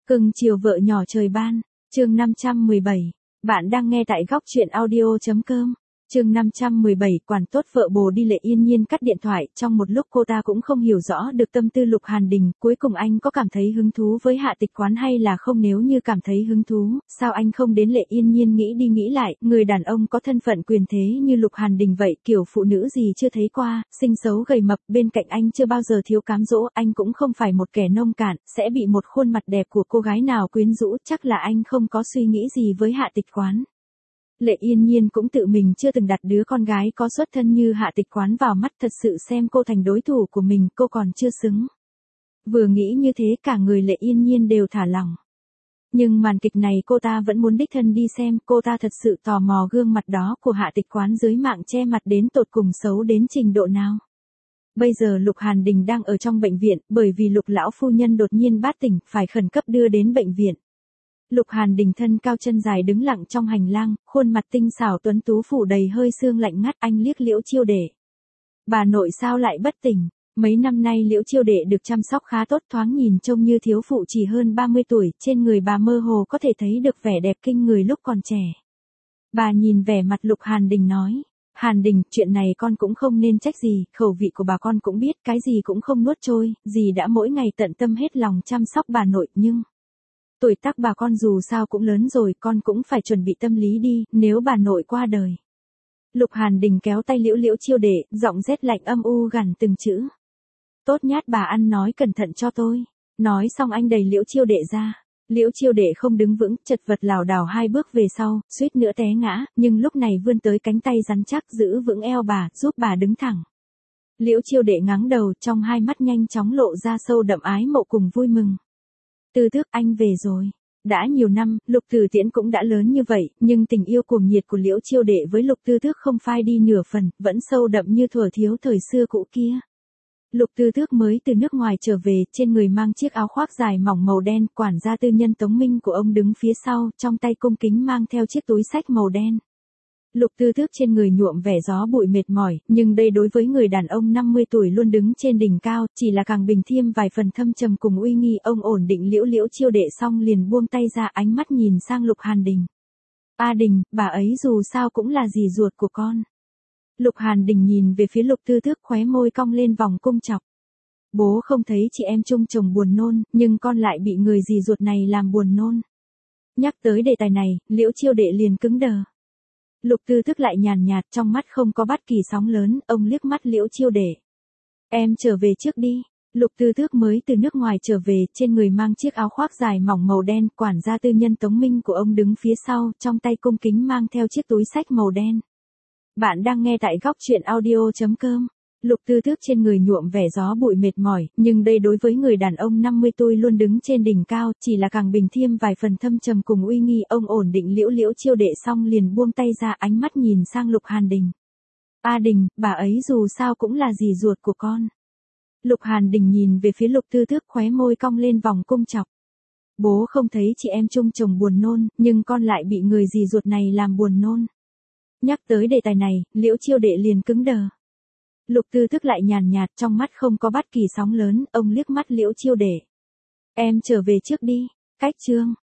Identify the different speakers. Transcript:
Speaker 1: Cưng chiều vợ nhỏ trời ban, chương 517. Bạn đang nghe tại góc truyện audio.com. Chương 517, quản tốt vợ bồ đi. Lệ Yên Nhiên cắt điện thoại, trong một lúc cô ta cũng không hiểu rõ được tâm tư Lục Hàn Đình, cuối cùng anh có cảm thấy hứng thú với Hạ Tịch Quán hay là không? Nếu như cảm thấy hứng thú, sao anh không đến? Lệ Yên Nhiên nghĩ đi nghĩ lại, người đàn ông có thân phận quyền thế như Lục Hàn Đình vậy, kiểu phụ nữ gì chưa thấy qua, xinh xấu gầy mập, bên cạnh anh chưa bao giờ thiếu cám dỗ, anh cũng không phải một kẻ nông cạn, sẽ bị một khuôn mặt đẹp của cô gái nào quyến rũ, chắc là anh không có suy nghĩ gì với Hạ Tịch Quán. Lệ Yên Nhiên cũng tự mình chưa từng đặt đứa con gái có xuất thân như Hạ Tịch Quán vào mắt, thật sự xem cô thành đối thủ của mình, cô còn chưa xứng. Vừa nghĩ như thế cả người Lệ Yên Nhiên đều thả lỏng. Nhưng màn kịch này cô ta vẫn muốn đích thân đi xem, cô ta thật sự tò mò gương mặt đó của Hạ Tịch Quán dưới mạng che mặt đến tột cùng xấu đến trình độ nào. Bây giờ Lục Hàn Đình đang ở trong bệnh viện, bởi vì Lục lão phu nhân đột nhiên bát tỉnh, phải khẩn cấp đưa đến bệnh viện. Lục Hàn Đình thân cao chân dài đứng lặng trong hành lang, khuôn mặt tinh xảo tuấn tú phủ đầy hơi sương lạnh ngắt. Anh liếc Liễu Chiêu Đệ. Bà nội sao lại bất tỉnh? Mấy năm nay Liễu Chiêu Đệ được chăm sóc khá tốt, thoáng nhìn trông như thiếu phụ chỉ hơn 30 tuổi, trên người bà mơ hồ có thể thấy được vẻ đẹp kinh người lúc còn trẻ. Bà nhìn vẻ mặt Lục Hàn Đình nói, Hàn Đình, chuyện này con cũng không nên trách gì, khẩu vị của bà con cũng biết, cái gì cũng không nuốt trôi, dì đã mỗi ngày tận tâm hết lòng chăm sóc bà nội, nhưng tuổi tác bà con dù sao cũng lớn rồi, con cũng phải chuẩn bị tâm lý đi, nếu bà nội qua đời. Lục Hàn Đình kéo tay Liễu Chiêu Đệ, giọng rét lạnh âm u gằn từng chữ. Tốt nhát bà ăn nói cẩn thận cho tôi. Nói xong anh đẩy Liễu Chiêu Đệ ra. Liễu Chiêu Đệ không đứng vững, chật vật lảo đảo hai bước về sau, suýt nữa té ngã, nhưng lúc này vươn tới cánh tay rắn chắc giữ vững eo bà, giúp bà đứng thẳng. Liễu Chiêu Đệ ngáng đầu, trong hai mắt nhanh chóng lộ ra sâu đậm ái mộ cùng vui mừng. Tư Tước, anh về rồi. Đã nhiều năm, Lục Tử Tiễn cũng đã lớn như vậy, nhưng tình yêu cuồng nhiệt của Liễu Chiêu Đệ với Lục Tư Tước không phai đi nửa phần, vẫn sâu đậm như thuở thiếu thời xưa cũ kia. Lục Tư Tước mới từ nước ngoài trở về, trên người mang chiếc áo khoác dài mỏng màu đen, quản gia tư nhân Tống Minh của ông đứng phía sau, trong tay cung kính mang theo chiếc túi xách màu đen. Lục Tư Tước trên người nhuộm vẻ gió bụi mệt mỏi, nhưng đây đối với người đàn ông 50 tuổi luôn đứng trên đỉnh cao, chỉ là càng bình thêm vài phần thâm trầm cùng uy nghi. Ông ổn định Liễu Chiêu Đệ xong liền buông tay ra, ánh mắt nhìn sang Lục Hàn Đình. A Đình, bà ấy dù sao cũng là dì ruột của con. Lục Hàn Đình nhìn về phía Lục Tư Tước, khóe môi cong lên vòng cung chọc. Bố không thấy chị em chung chồng buồn nôn, nhưng con lại bị người dì ruột này làm buồn nôn. Nhắc tới đề tài này, Liễu Chiêu Đệ liền cứng đờ. Lục Tư Tước lại nhàn nhạt, trong mắt không có bất kỳ sóng lớn, ông liếc mắt Liễu Chiêu Đệ. Em trở về trước đi. Lục Tư Tước mới từ nước ngoài trở về, trên người mang chiếc áo khoác dài mỏng màu đen, quản gia tư nhân Tống Minh của ông đứng phía sau, trong tay cung kính mang theo chiếc túi xách màu đen. Bạn đang nghe tại góc truyện audio.com. Lục Tư Tước trên người nhuộm vẻ gió bụi mệt mỏi, nhưng đây đối với người đàn ông 50 tuổi luôn đứng trên đỉnh cao, chỉ là càng bình thêm vài phần thâm trầm cùng uy nghi. Ông ổn định Liễu Chiêu Đệ xong liền buông tay ra, ánh mắt nhìn sang Lục Hàn Đình. A Đình, bà ấy dù sao cũng là dì ruột của con. Lục Hàn Đình nhìn về phía Lục Tư Tước, khóe môi cong lên vòng cung chọc. Bố không thấy chị em chung chồng buồn nôn, nhưng con lại bị người dì ruột này làm buồn nôn. Nhắc tới đề tài này, Liễu Chiêu Đệ liền cứng đờ. Lục Tư Tước lại nhàn nhạt, trong mắt không có bất kỳ sóng lớn, ông liếc mắt Liễu Chiêu Đệ. Em trở về trước đi. Cách chương.